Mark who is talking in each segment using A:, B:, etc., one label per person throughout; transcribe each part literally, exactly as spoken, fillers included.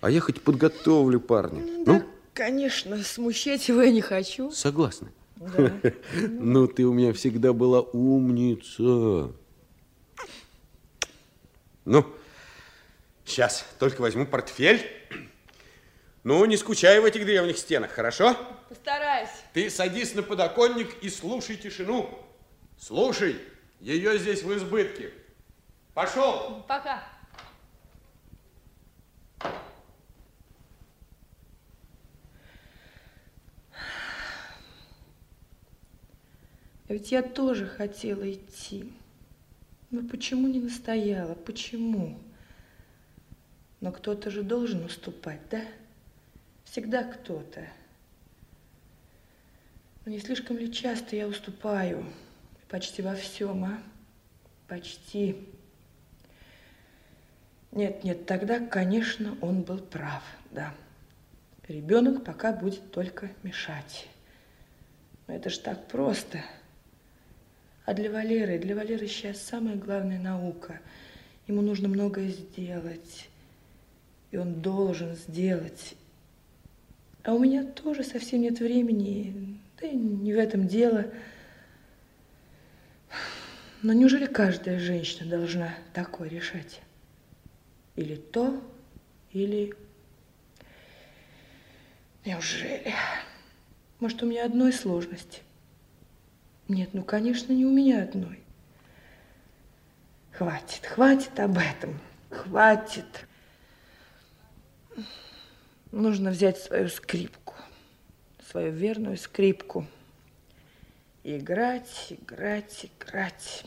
A: А я хоть подготовлю парня.
B: Да,
A: ну?
B: Конечно, смущать его я не хочу.
A: Согласна?
B: Да.
A: Ну, ты у меня всегда была умница. Ну, сейчас только возьму портфель. Ну, не скучай в этих древних стенах, хорошо?
B: Постараюсь.
A: Ты садись на подоконник и слушай тишину. Слушай, ее здесь в избытке. Пошел.
B: Пока. А ведь я тоже хотела идти. Но почему не настояла? Почему? Но кто-то же должен уступать, да? Всегда кто-то. Но не слишком ли часто я уступаю? Почти во всем, а? Почти. Нет, нет, тогда, конечно, он был прав, да. Ребенок пока будет только мешать. Но это ж так просто. А для Валеры, для Валеры сейчас самая главная наука. Ему нужно многое сделать. И он должен сделать. А у меня тоже совсем нет времени. Да и не в этом дело. Но неужели каждая женщина должна такое решать? Или то, или... Неужели? Может, у меня одной сложности? Нет, ну, конечно, не у меня одной. Хватит, хватит об этом. Хватит. Нужно взять свою скрипку, свою верную скрипку. И играть, играть, играть.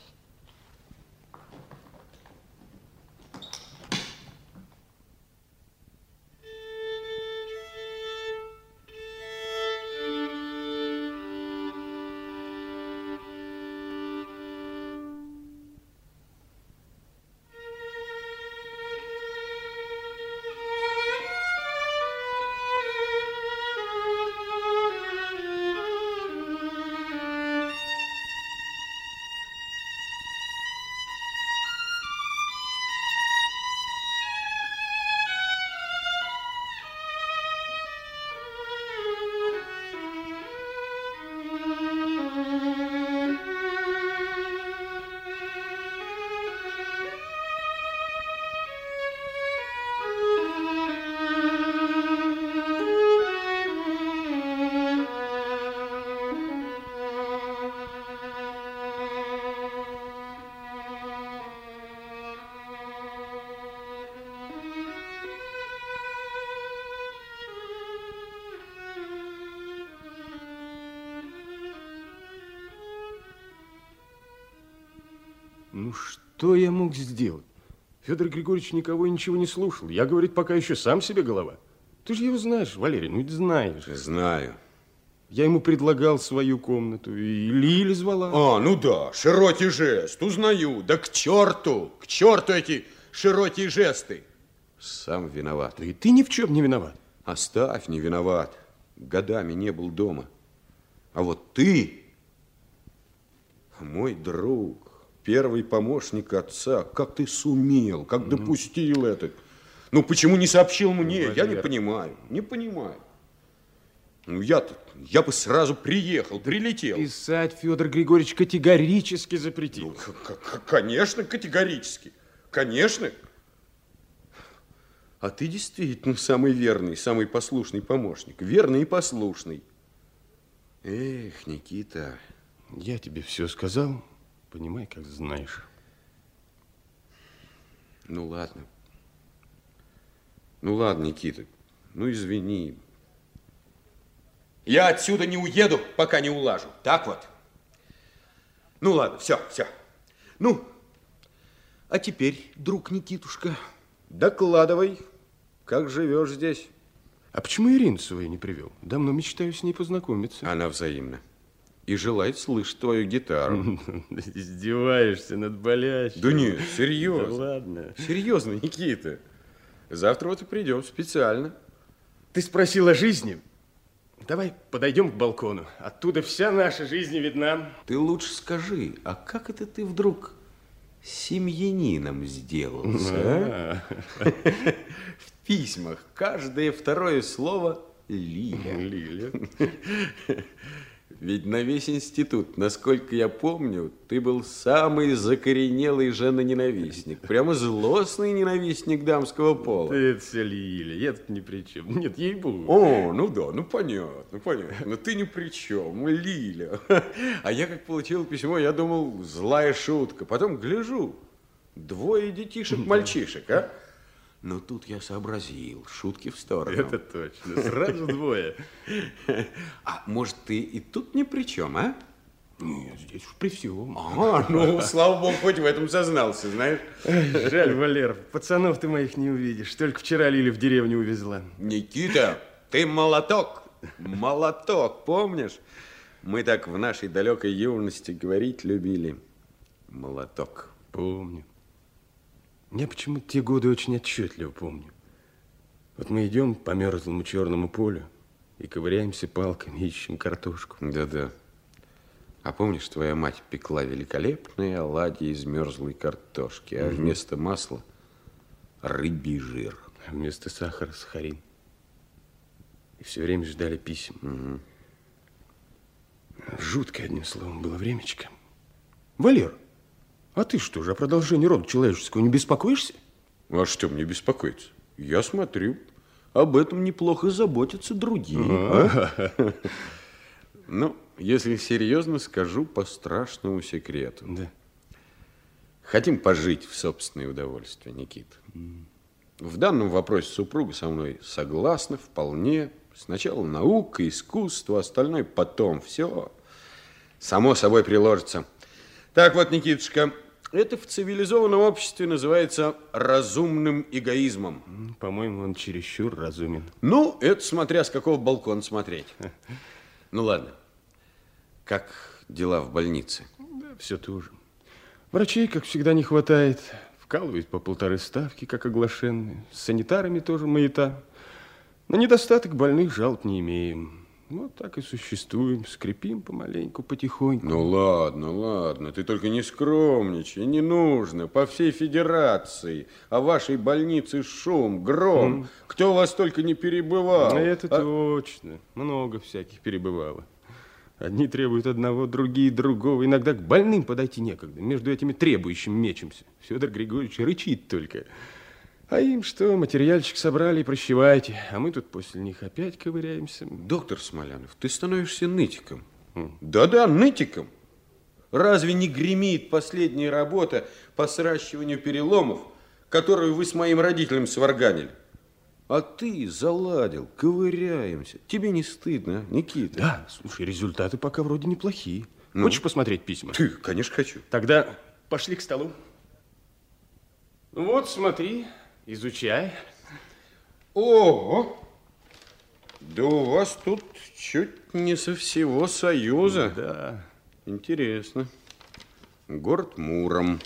C: Ну, что я мог сделать? Федор Григорьевич никого и ничего не слушал. Я, говорит, пока еще сам себе голова. Ты же его знаешь, Валерий, ну ведь знаешь.
A: Знаю.
C: Я ему предлагал свою комнату, и Лиля звала.
A: А, ну да, широкий жест, узнаю. Да к черту, к черту эти широкие жесты. Сам виноват.
C: Да и ты ни в чем не виноват.
A: Оставь, не виноват. Годами не был дома. А вот ты, мой друг, первый помощник отца, как ты сумел, как mm. допустил это? Ну, почему не сообщил мне? Ну, я не понимаю, не понимаю. Ну, я-то, я бы сразу приехал, прилетел.
C: Писать Федор Григорьевич категорически запретил.
A: Ну, конечно, категорически. Конечно. А ты действительно самый верный, самый послушный помощник. Верный и послушный. Эх, Никита.
C: Я тебе все сказал, понимай, как знаешь.
A: Ну, ладно. Ну, ладно, Никита. Ну, извини. Я отсюда не уеду, пока не улажу. Так вот. Ну, ладно, все, все. Ну, а теперь, друг Никитушка, докладывай, как живешь здесь.
C: А почему Ирину свою не привел? Давно мечтаю с ней познакомиться.
A: Она взаимна. И желает слышать твою гитару.
C: Издеваешься над болящим.
A: Да нет, серьезно.
C: Да ладно.
A: Серьезно, Никита. Завтра вот и придем специально.
C: Ты спросил о жизни? Давай подойдем к балкону. Оттуда вся наша жизнь видна.
A: Ты лучше скажи, а как это ты вдруг семьянином сделался. В письмах каждое второе слово Лиля.
C: Лиля.
A: Ведь на весь институт, насколько я помню, ты был самый закоренелый женоненавистник. Прямо злостный ненавистник дамского пола.
C: Это все Лиля, я-то ни при чем. Нет, ей-богу.
A: О, ну да, ну понятно, понятно. Но ты ни при чем, Лиля. А я как получил письмо, я думал, злая шутка. Потом гляжу, двое детишек-мальчишек, а? Но тут я сообразил, шутки в сторону.
C: Это точно, сразу двое.
A: А может, ты и тут ни при чем, а?
C: Нет, здесь уж при всем.
A: А, ну, слава богу, хоть в этом сознался, знаешь.
C: Жаль, Валер, пацанов ты моих не увидишь. Только вчера Лиля в деревню увезла.
A: Никита, ты молоток, молоток, помнишь? Мы так в нашей далекой юности говорить любили. Молоток.
C: Помню. Я почему-то те годы очень отчетливо помню. Вот мы идем по мерзлому черному полю и ковыряемся палками, ищем картошку.
A: Да-да. А помнишь, твоя мать пекла великолепные оладьи из мерзлой картошки, а угу. вместо масла рыбий жир.
C: А вместо сахара сахарин. И все время ждали писем. Угу. Жуткое, одним словом, было времечко. Валер, а ты что же, о продолжении рода человеческого не беспокоишься?
A: А что мне беспокоиться? Я смотрю, об этом неплохо заботятся другие. А? Ну, если серьезно, скажу по страшному секрету.
C: Да.
A: Хотим пожить в собственное удовольствие, Никита. Mm. В данном вопросе супруга со мной согласна вполне. Сначала наука, искусство, остальное потом. Все само собой приложится. Так вот, Никитушка, это в цивилизованном обществе называется разумным эгоизмом.
C: По-моему, он чересчур разумен.
A: Ну, это смотря с какого балкона смотреть. Ну, ладно. Как дела в больнице?
C: Да, все то же. Врачей, как всегда, не хватает. Вкалывают по полторы ставки, как оглашенные. С санитарами тоже маята. На недостаток больных жалоб не имеем. Вот так и существуем, скрипим помаленьку, потихоньку.
A: Ну ладно, ладно, ты только не скромничай, не нужно. По всей федерации о вашей больнице шум, гром. Mm. Кто у вас только не перебывал.
C: Это а... точно, много всяких перебывало. Одни требуют одного, другие другого. Иногда к больным подойти некогда. Между этими требующими мечемся. Федор Григорьевич рычит только. А им что, материальчик собрали и прощевайте. А мы тут после них опять ковыряемся.
A: Доктор Смолянов, ты становишься нытиком. Да-да, mm. нытиком. Разве не гремит последняя работа по сращиванию переломов, которую вы с моим родителем сварганили? А ты заладил, ковыряемся. Тебе не стыдно, а, Никита?
C: Да, слушай, результаты пока вроде неплохие. Ну? Хочешь посмотреть письма?
A: Ты, конечно, хочу.
C: Тогда пошли к столу. Вот, смотри. Изучай.
A: Ого! Да у вас тут чуть не со всего Союза.
C: Да.
A: Интересно. Город Муром.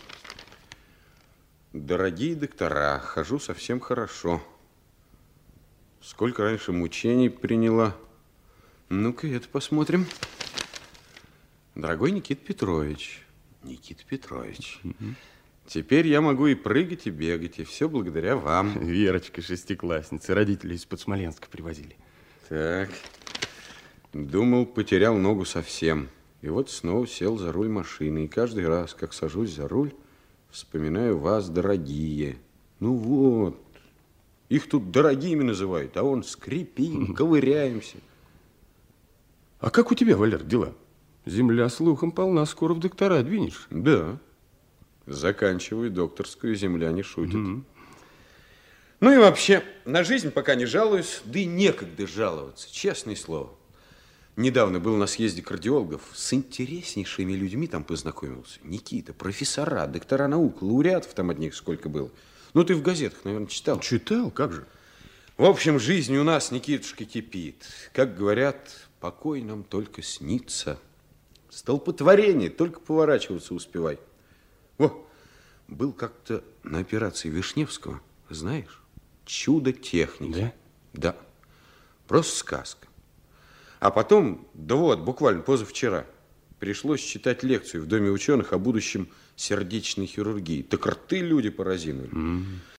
A: Дорогие доктора, хожу совсем хорошо. Сколько раньше мучений приняла. Ну-ка, это посмотрим. Дорогой Никита Петрович. Никита Петрович. Mm-hmm. Теперь я могу и прыгать, и бегать, и все благодаря вам.
C: Верочка, шестиклассница, родители из-под Смоленска привозили.
A: Так, думал, потерял ногу совсем. И вот снова сел за руль машины. И каждый раз, как сажусь за руль, вспоминаю вас, дорогие. Ну вот, их тут дорогими называют, а он скрипим, ковыряемся.
C: А как у тебя, Валер, дела? Земля слухом полна, скоро в доктора двинешь.
A: Да. Заканчиваю докторскую, земля не шутит. Mm-hmm. Ну и вообще, на жизнь пока не жалуюсь, да и некогда жаловаться, честное слово. Недавно был на съезде кардиологов, с интереснейшими людьми там познакомился. Никита, профессора, доктора наук, лауреатов там одних сколько было. Ну ты в газетах, наверное, читал.
C: Читал, как же.
A: В общем, жизнь у нас, Никитушка, кипит. Как говорят, покой нам только снится. Столпотворение, только поворачиваться успевай. Во, был как-то на операции Вишневского, знаешь, чудо техники.
C: Да?
A: Да, просто сказка. А потом, да вот, буквально позавчера, пришлось читать лекцию в Доме ученых о будущем сердечной хирургии. Так рты люди поразили. Mm.